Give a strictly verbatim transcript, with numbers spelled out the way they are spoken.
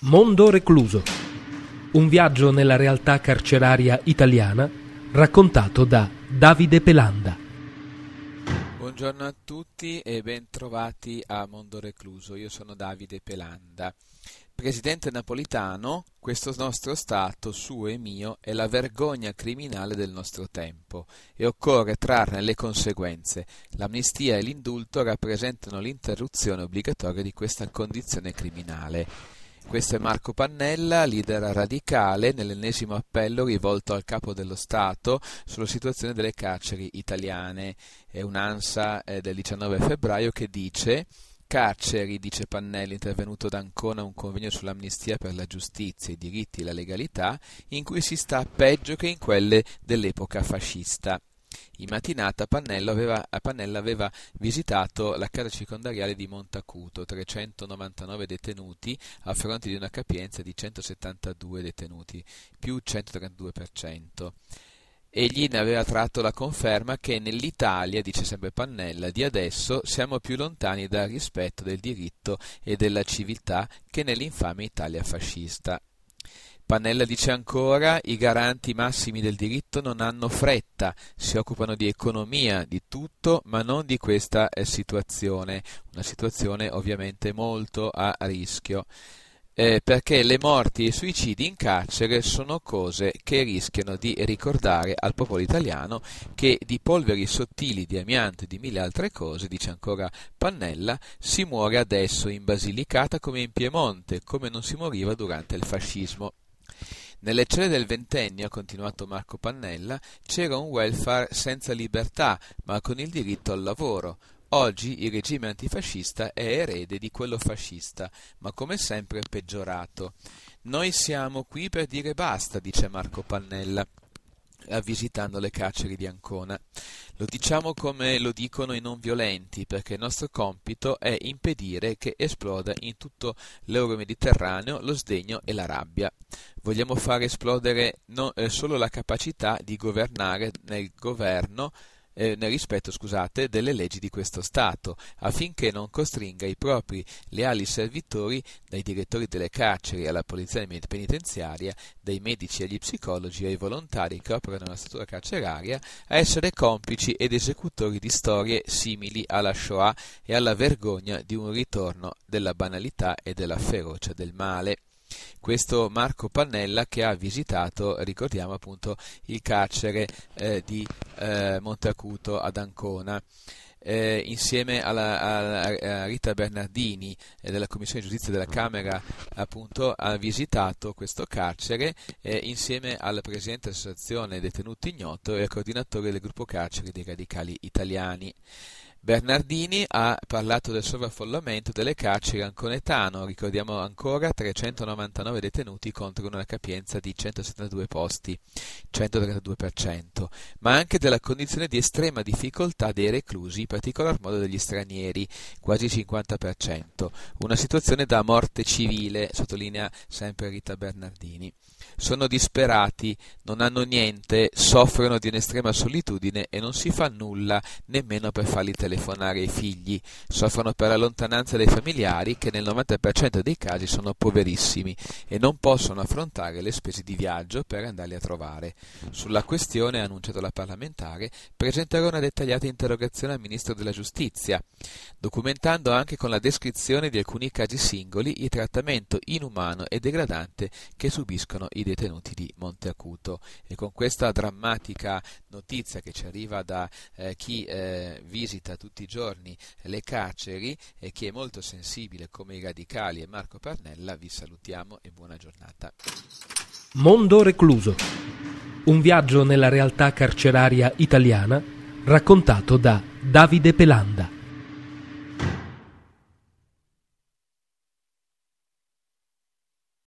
Mondo recluso. Un viaggio nella realtà carceraria italiana raccontato da Davide Pelanda. Buongiorno a tutti e ben trovati a Mondo recluso. Io sono Davide Pelanda. Presidente napolitano, questo nostro Stato, suo e mio, è la vergogna criminale del nostro tempo e occorre trarne le conseguenze. L'amnistia e l'indulto rappresentano l'interruzione obbligatoria di questa condizione criminale. Questo è Marco Pannella, leader radicale, nell'ennesimo appello rivolto al Capo dello Stato sulla situazione delle carceri italiane. È un'ANSA eh, del diciannove febbraio che dice: carceri, dice Pannella, intervenuto ad Ancona a un convegno sull'amnistia per la giustizia, i diritti e la legalità, in cui si sta peggio che in quelle dell'epoca fascista. In mattinata Pannella aveva, Pannella aveva visitato la casa circondariale di Montacuto, trecentonovantanove detenuti a fronte di una capienza di centosettantadue detenuti, più centotrentadue per cento. Egli ne aveva tratto la conferma che nell'Italia, dice sempre Pannella, di adesso siamo più lontani dal rispetto del diritto e della civiltà che nell'infame Italia fascista. Pannella dice ancora: i garanti massimi del diritto non hanno fretta, si occupano di economia, di tutto, ma non di questa situazione, una situazione ovviamente molto a rischio. Eh, perché le morti e i suicidi in carcere sono cose che rischiano di ricordare al popolo italiano che di polveri sottili, di amianto e di mille altre cose, dice ancora Pannella, si muore adesso in Basilicata come in Piemonte, come non si moriva durante il fascismo. Nelle celle del ventennio, ha continuato Marco Pannella, c'era un welfare senza libertà, ma con il diritto al lavoro. Oggi il regime antifascista è erede di quello fascista, ma come sempre peggiorato. Noi siamo qui per dire basta, dice Marco Pannella, visitando le carceri di Ancona. Lo diciamo come lo dicono i non violenti, perché il nostro compito è impedire che esploda in tutto l'Euromediterraneo lo sdegno e la rabbia. Vogliamo far esplodere non, eh, solo la capacità di governare nel governo Eh, nel rispetto scusate, delle leggi di questo Stato, affinché non costringa i propri leali servitori, dai direttori delle carceri alla polizia penitenziaria, dai medici agli psicologi ai volontari che operano nella struttura carceraria, a essere complici ed esecutori di storie simili alla Shoah e alla vergogna di un ritorno della banalità e della ferocia del male. Questo Marco Pannella che ha visitato, ricordiamo appunto, il carcere eh, di eh, Montacuto ad Ancona. Eh, insieme alla, alla, a Rita Bernardini eh, della Commissione di Giustizia della Camera, appunto, ha visitato questo carcere eh, insieme al Presidente dell'Associazione Detenuti Ignoto e al coordinatore del gruppo carceri dei Radicali Italiani. Bernardini ha parlato del sovraffollamento delle carceri anconetano, ricordiamo ancora trecentonovantanove detenuti contro una capienza di centosettantadue posti, centotrentadue per cento, ma anche della condizione di estrema difficoltà dei reclusi, in particolar modo degli stranieri, quasi cinquanta per cento, una situazione da morte civile, sottolinea sempre Rita Bernardini. Sono disperati, non hanno niente, soffrono di un'estrema solitudine e non si fa nulla nemmeno per farli telefonare ai figli, soffrono per la lontananza dei familiari che nel novanta per cento dei casi sono poverissimi e non possono affrontare le spese di viaggio per andarli a trovare. Sulla questione, ha annunciato la parlamentare, presenterò una dettagliata interrogazione al Ministro della Giustizia, documentando anche con la descrizione di alcuni casi singoli il trattamento inumano e degradante che subiscono i detenuti di Montacuto. E con questa drammatica notizia che ci arriva da eh, chi eh, visita tutti i giorni le carceri e chi è molto sensibile come i radicali e Marco Pannella, vi salutiamo e buona giornata. Mondo recluso. Un viaggio nella realtà carceraria italiana raccontato da Davide Pelanda.